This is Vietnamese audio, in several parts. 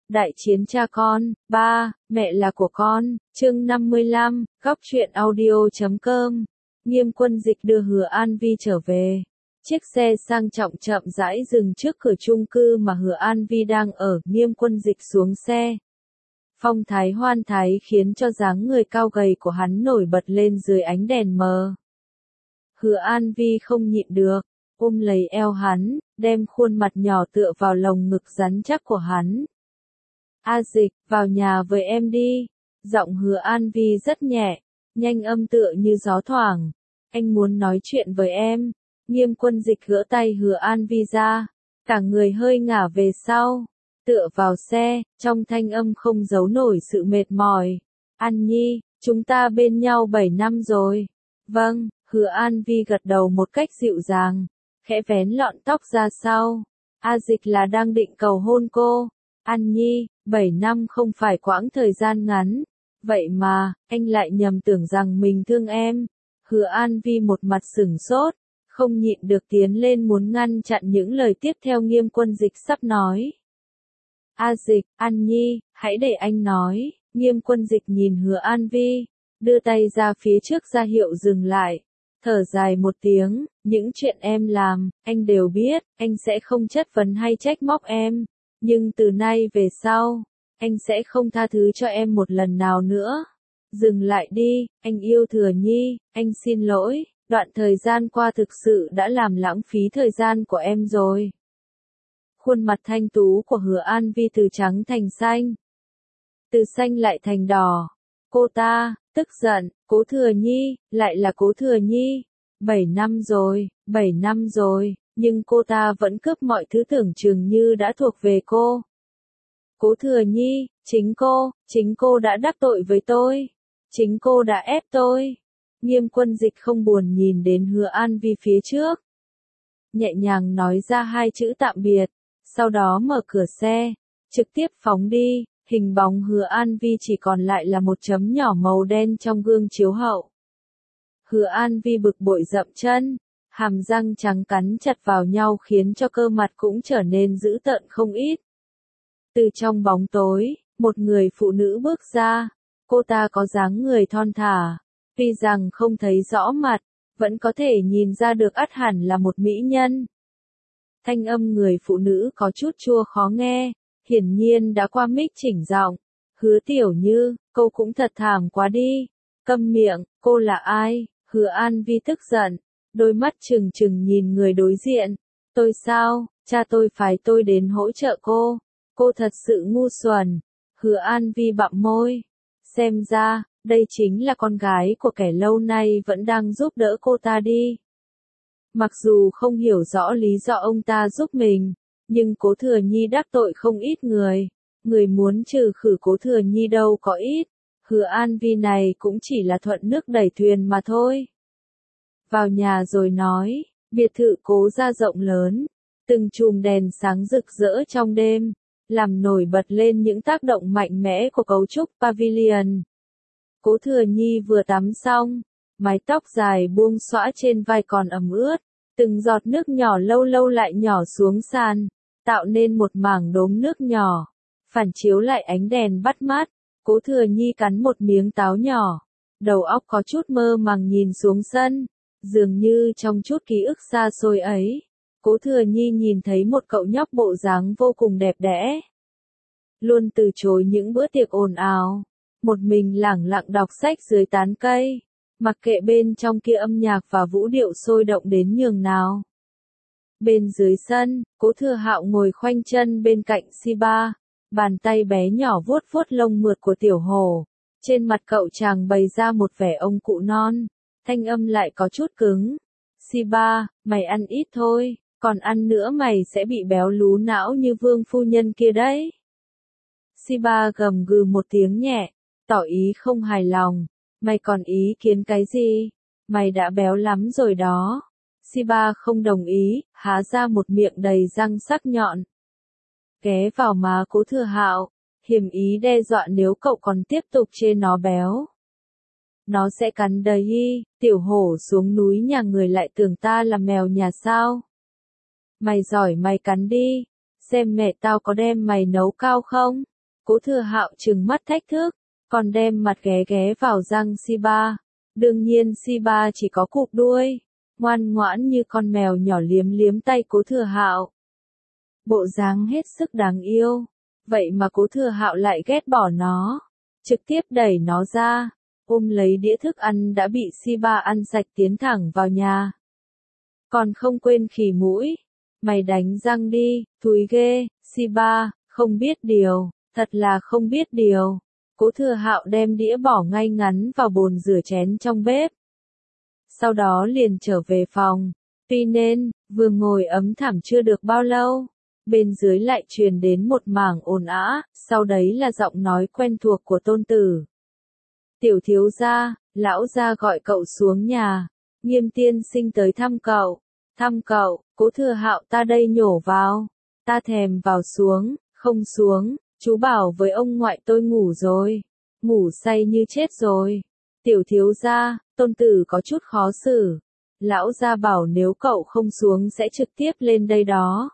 Đại chiến cha con, ba, mẹ là của con, chương 55, góc truyện audio.com. Nghiêm Quân Dịch đưa Hứa An Vi trở về. Chiếc xe sang trọng chậm rãi dừng trước cửa chung cư mà Hứa An Vi đang ở. Nghiêm Quân Dịch xuống xe. Phong thái hoan thái khiến cho dáng người cao gầy của hắn nổi bật lên dưới ánh đèn mờ. Hứa An Vi không nhịn được, ôm lấy eo hắn, đem khuôn mặt nhỏ tựa vào lồng ngực rắn chắc của hắn. A Dịch, vào nhà với em đi. Giọng Hứa An Vi rất nhẹ, nhanh âm tựa như gió thoảng. Anh muốn nói chuyện với em. Nghiêm Quân Dịch gỡ tay Hứa An Vi ra, cả người hơi ngả về sau, tựa vào xe, trong thanh âm không giấu nổi sự mệt mỏi. An Nhi, chúng ta bên nhau 7 năm rồi. Vâng, Hứa An Vi gật đầu một cách dịu dàng, khẽ vén lọn tóc ra sau. A Dịch là đang định cầu hôn cô. An Nhi, 7 năm không phải quãng thời gian ngắn. Vậy mà, anh lại nhầm tưởng rằng mình thương em. Hứa An Vi một mặt sửng sốt, không nhịn được tiến lên muốn ngăn chặn những lời tiếp theo Nghiêm Quân Dịch sắp nói. A Dịch, An Nhi, hãy để anh nói. Nghiêm Quân Dịch nhìn Hứa An Vi, đưa tay ra phía trước ra hiệu dừng lại. Thở dài một tiếng, những chuyện em làm, anh đều biết, anh sẽ không chất vấn hay trách móc em. Nhưng từ nay về sau, anh sẽ không tha thứ cho em một lần nào nữa. Dừng lại đi, anh yêu Thừa Nhi, anh xin lỗi, đoạn thời gian qua thực sự đã làm lãng phí thời gian của em rồi. Khuôn mặt thanh tú của Hứa An Vi từ trắng thành xanh, từ xanh lại thành đỏ. Cô ta, tức giận, Cố Thừa Nhi, lại là Cố Thừa Nhi. 7 năm rồi, 7 năm rồi, nhưng cô ta vẫn cướp mọi thứ tưởng chừng như đã thuộc về cô. Cố Thừa Nhi, chính cô đã đắc tội với tôi. Chính cô đã ép tôi. Nghiêm Quân Dịch không buồn nhìn đến Hứa An Vi phía trước. Nhẹ nhàng nói ra hai chữ tạm biệt, sau đó mở cửa xe, trực tiếp phóng đi. Hình bóng Hứa An Vi chỉ còn lại là một chấm nhỏ màu đen trong gương chiếu hậu. Hứa An Vi bực bội dậm chân, hàm răng trắng cắn chặt vào nhau khiến cho cơ mặt cũng trở nên dữ tợn không ít. Từ trong bóng tối, một người phụ nữ bước ra. Cô ta có dáng người thon thả, tuy rằng không thấy rõ mặt, vẫn có thể nhìn ra được ắt hẳn là một mỹ nhân. Thanh âm người phụ nữ có chút chua khó nghe, hiển nhiên đã qua mic chỉnh giọng. Hứa Tiểu Như, cô cũng thật thảm quá đi. Câm miệng, cô là ai? Hứa An Vi tức giận, đôi mắt trừng trừng nhìn người đối diện. Tôi sao, cha tôi phái tôi đến hỗ trợ cô. Cô thật sự ngu xuẩn. Hứa An Vi bặm môi. Xem ra, đây chính là con gái của kẻ lâu nay vẫn đang giúp đỡ cô ta đi. Mặc dù không hiểu rõ lý do ông ta giúp mình, nhưng Cố Thừa Nhi đắc tội không ít người. Người muốn trừ khử Cố Thừa Nhi đâu có ít. Hứa An Vi này cũng chỉ là thuận nước đẩy thuyền mà thôi. Vào nhà rồi nói, biệt thự Cố gia rộng lớn, từng chùm đèn sáng rực rỡ trong đêm, làm nổi bật lên những tác động mạnh mẽ của cấu trúc pavilion. Cố Thừa Nhi vừa tắm xong, mái tóc dài buông xõa trên vai còn ẩm ướt, từng giọt nước nhỏ lâu lâu lại nhỏ xuống sàn, tạo nên một mảng đốm nước nhỏ, phản chiếu lại ánh đèn bắt mắt. Cố Thừa Nhi cắn một miếng táo nhỏ, đầu óc có chút mơ màng nhìn xuống sân, dường như trong chút ký ức xa xôi ấy, Cố Thừa Nhi nhìn thấy một cậu nhóc bộ dáng vô cùng đẹp đẽ. Luôn từ chối những bữa tiệc ồn ào, một mình lẳng lặng đọc sách dưới tán cây, mặc kệ bên trong kia âm nhạc và vũ điệu sôi động đến nhường nào. Bên dưới sân, Cố Thừa Hạo ngồi khoanh chân bên cạnh Siba, bàn tay bé nhỏ vuốt vuốt lông mượt của tiểu hổ. Trên mặt cậu chàng bày ra một vẻ ông cụ non, thanh âm lại có chút cứng. Siba, mày ăn ít thôi, còn ăn nữa mày sẽ bị béo lú não như vương phu nhân kia đấy. Siba gầm gừ một tiếng nhẹ, tỏ ý không hài lòng. Mày còn ý kiến cái gì? Mày đã béo lắm rồi đó. Siba không đồng ý, há ra một miệng đầy răng sắc nhọn. Ghé vào má Cố Thừa Hạo, hiểm ý đe dọa nếu cậu còn tiếp tục chê nó béo. Nó sẽ cắn đấy, tiểu hổ xuống núi nhà người lại tưởng ta là mèo nhà sao. Mày giỏi mày cắn đi, xem mẹ tao có đem mày nấu cao không? Cố Thừa Hạo trừng mắt thách thức, còn đem mặt ghé ghé vào răng Siba. Đương nhiên Siba chỉ có cụp đuôi, ngoan ngoãn như con mèo nhỏ liếm liếm tay Cố Thừa Hạo. Bộ dáng hết sức đáng yêu, vậy mà Cố Thừa Hạo lại ghét bỏ nó, trực tiếp đẩy nó ra, ôm lấy đĩa thức ăn đã bị Siba ăn sạch tiến thẳng vào nhà. Còn không quên khỉ mũi, mày đánh răng đi, thúi ghê, Siba, không biết điều, thật là không biết điều. Cố Thừa Hạo đem đĩa bỏ ngay ngắn vào bồn rửa chén trong bếp. Sau đó liền trở về phòng, tuy nên, vừa ngồi ấm thảm chưa được bao lâu, bên dưới lại truyền đến một mảng ồn ào, sau đấy là giọng nói quen thuộc của tôn tử. Tiểu thiếu gia, lão gia gọi cậu xuống nhà, Nghiêm tiên sinh tới thăm cậu. Thăm cậu, Cố Thừa Hạo ta đây nhổ vào, ta thèm vào xuống, không xuống, chú bảo với ông ngoại tôi ngủ rồi, ngủ say như chết rồi. Tiểu thiếu gia, tôn tử có chút khó xử, lão gia bảo nếu cậu không xuống sẽ trực tiếp lên đây đó.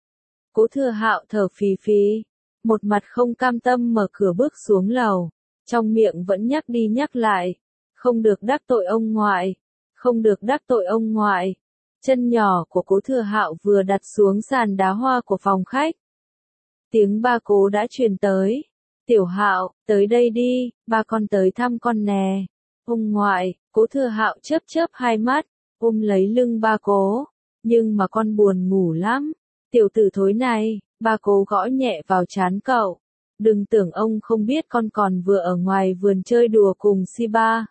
Cố Thừa Hạo thở phì phì, một mặt không cam tâm mở cửa bước xuống lầu, trong miệng vẫn nhắc đi nhắc lại, không được đắc tội ông ngoại, không được đắc tội ông ngoại. Chân nhỏ của Cố Thừa Hạo vừa đặt xuống sàn đá hoa của phòng khách. Tiếng ba Cố đã truyền tới. Tiểu Hạo, tới đây đi, ba con tới thăm con nè. Ông ngoại, Cố Thừa Hạo chớp chớp hai mắt, ôm lấy lưng ba Cố. Nhưng mà con buồn ngủ lắm. Tiểu tử thối này, ba Cố gõ nhẹ vào trán cậu. Đừng tưởng ông không biết con còn vừa ở ngoài vườn chơi đùa cùng Siba.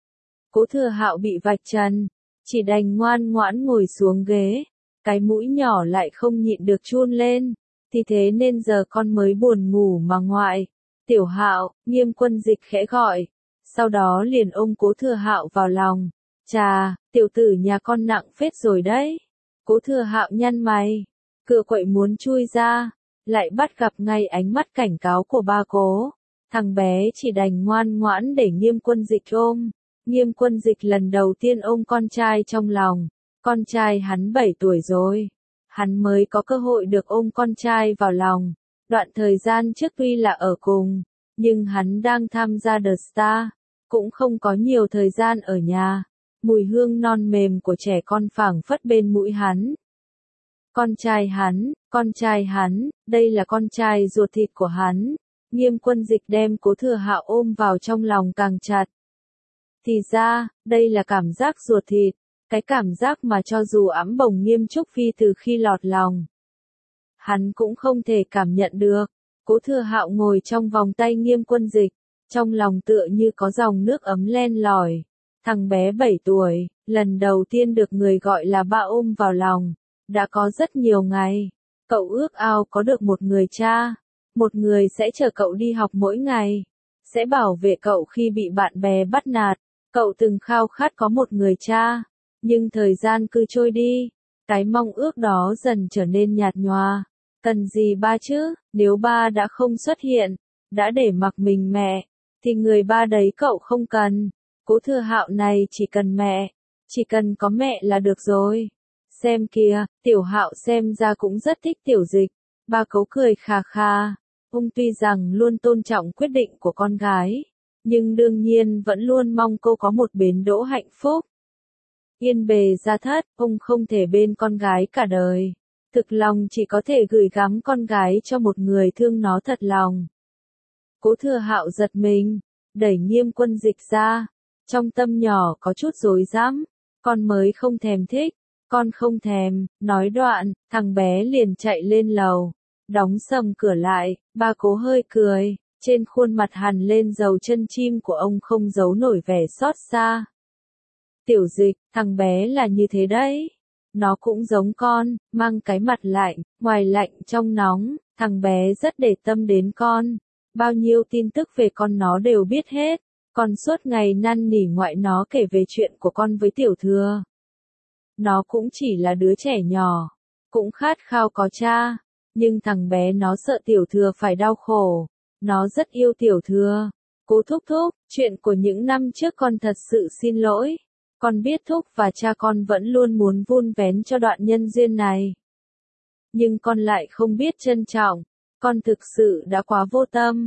Cố Thừa Hạo bị vạch trần, chỉ đành ngoan ngoãn ngồi xuống ghế, cái mũi nhỏ lại không nhịn được chun lên, thì thế nên giờ con mới buồn ngủ mà ngoại. Tiểu Hạo, Nghiêm Quân Dịch khẽ gọi, sau đó liền ôm Cố Thừa Hạo vào lòng. Chà, tiểu tử nhà con nặng phết rồi đấy. Cố Thừa Hạo nhăn mày, cựa quậy muốn chui ra, lại bắt gặp ngay ánh mắt cảnh cáo của ba Cố. Thằng bé chỉ đành ngoan ngoãn để Nghiêm Quân Dịch ôm. Nghiêm Quân Dịch lần đầu tiên ôm con trai trong lòng, con trai hắn 7 tuổi rồi, hắn mới có cơ hội được ôm con trai vào lòng. Đoạn thời gian trước tuy là ở cùng, nhưng hắn đang tham gia The Star, cũng không có nhiều thời gian ở nhà. Mùi hương non mềm của trẻ con phảng phất bên mũi hắn. Con trai hắn, đây là con trai ruột thịt của hắn. Nghiêm Quân Dịch đem Cố Thừa Hạo ôm vào trong lòng càng chặt. Thì ra, đây là cảm giác ruột thịt, cái cảm giác mà cho dù ẵm bồng Nghiêm Trúc Phi từ khi lọt lòng, hắn cũng không thể cảm nhận được. Cố Thừa Hạo ngồi trong vòng tay Nghiêm Quân Dịch, trong lòng tựa như có dòng nước ấm len lỏi. Thằng bé 7 tuổi, lần đầu tiên được người gọi là ba ôm vào lòng, đã có rất nhiều ngày. Cậu ước ao có được một người cha, một người sẽ chở cậu đi học mỗi ngày, sẽ bảo vệ cậu khi bị bạn bè bắt nạt. Cậu từng khao khát có một người cha, nhưng thời gian cứ trôi đi, cái mong ước đó dần trở nên nhạt nhòa. Cần gì ba chứ, nếu ba đã không xuất hiện, đã để mặc mình mẹ, thì người ba đấy cậu không cần. Cố Thừa Hạo này chỉ cần mẹ, chỉ cần có mẹ là được rồi. Xem kìa, Tiểu Hạo xem ra cũng rất thích Tiểu Dịch. Ba Cố cười khà khà, ông tuy rằng luôn tôn trọng quyết định của con gái, nhưng đương nhiên vẫn luôn mong cô có một bến đỗ hạnh phúc. Yên bề gia thất, ông không thể bên con gái cả đời. Thực lòng chỉ có thể gửi gắm con gái cho một người thương nó thật lòng. Cố Thừa Hạo giật mình, đẩy Nghiêm Quân Dịch ra, trong tâm nhỏ có chút rối rắm, con mới không thèm thích, con không thèm, nói đoạn, thằng bé liền chạy lên lầu, đóng sầm cửa lại. Ba Cố hơi cười, trên khuôn mặt hằn lên dầu chân chim của ông không giấu nổi vẻ xót xa. Tiểu Dịch, thằng bé là như thế đấy. Nó cũng giống con, mang cái mặt lạnh, ngoài lạnh trong nóng, thằng bé rất để tâm đến con. Bao nhiêu tin tức về con nó đều biết hết. Con suốt ngày năn nỉ ngoại nó kể về chuyện của con với Tiểu Thừa. Nó cũng chỉ là đứa trẻ nhỏ, cũng khát khao có cha, nhưng thằng bé nó sợ Tiểu Thừa phải đau khổ. Nó rất yêu Tiểu Thừa. Cố thúc thúc, chuyện của những năm trước con thật sự xin lỗi. Con biết thúc và cha con vẫn luôn muốn vun vén cho đoạn nhân duyên này. Nhưng con lại không biết trân trọng. Con thực sự đã quá vô tâm.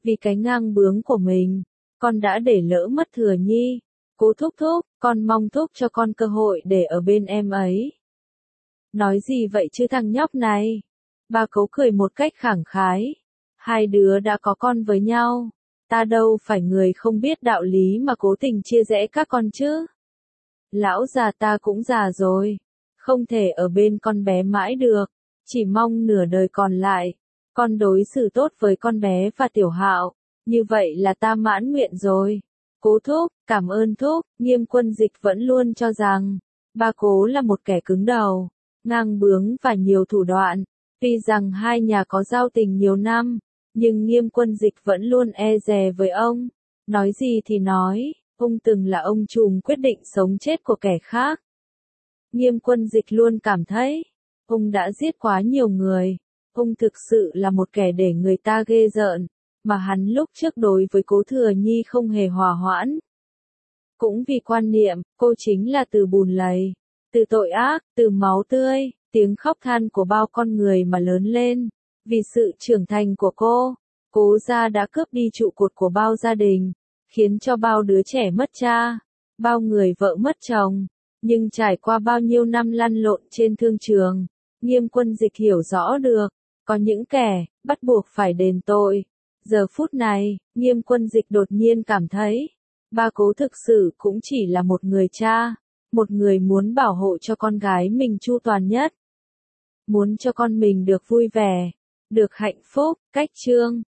Vì cái ngang bướng của mình, con đã để lỡ mất Thừa Nhi. Cố thúc thúc, con mong thúc cho con cơ hội để ở bên em ấy. Nói gì vậy chứ thằng nhóc này? Ba Cố cười một cách khẳng khái. Hai đứa đã có con với nhau. Ta đâu phải người không biết đạo lý mà cố tình chia rẽ các con chứ. Lão già ta cũng già rồi. Không thể ở bên con bé mãi được. Chỉ mong nửa đời còn lại, con đối xử tốt với con bé và Tiểu Hạo. Như vậy là ta mãn nguyện rồi. Cố thúc, cảm ơn thúc. Nghiêm Quân Dịch vẫn luôn cho rằng, ba Cố là một kẻ cứng đầu, ngang bướng và nhiều thủ đoạn. Tuy rằng hai nhà có giao tình nhiều năm, nhưng Nghiêm Quân Dịch vẫn luôn e dè với ông. Nói gì thì nói, ông từng là ông trùm quyết định sống chết của kẻ khác. Nghiêm Quân Dịch luôn cảm thấy, ông đã giết quá nhiều người. Ông thực sự là một kẻ để người ta ghê rợn, mà hắn lúc trước đối với Cố Thừa Nhi không hề hòa hoãn. Cũng vì quan niệm, cô chính là từ bùn lầy, từ tội ác, từ máu tươi, tiếng khóc than của bao con người mà lớn lên. Vì sự trưởng thành của cô, Cố gia đã cướp đi trụ cột của bao gia đình, khiến cho bao đứa trẻ mất cha, bao người vợ mất chồng. Nhưng trải qua bao nhiêu năm lăn lộn trên thương trường, Nghiêm Quân Dịch hiểu rõ được, có những kẻ bắt buộc phải đền tội. Giờ phút này, Nghiêm Quân Dịch đột nhiên cảm thấy, ba Cố thực sự cũng chỉ là một người cha, một người muốn bảo hộ cho con gái mình chu toàn nhất. Muốn cho con mình được vui vẻ, được hạnh phúc. Cách chương